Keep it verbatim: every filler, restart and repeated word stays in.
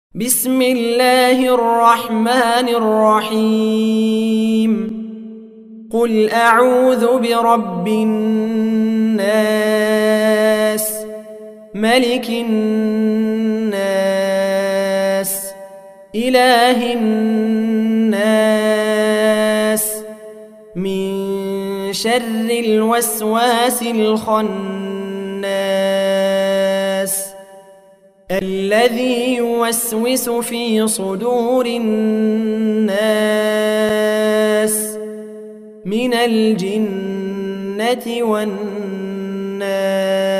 بسم الله الرحمن الرحيم قل أعوذ برب الناس ملك الناس إله الناس من شر الوسواس الخناس الذي يوسوس في صدور الناس من الجنة والناس.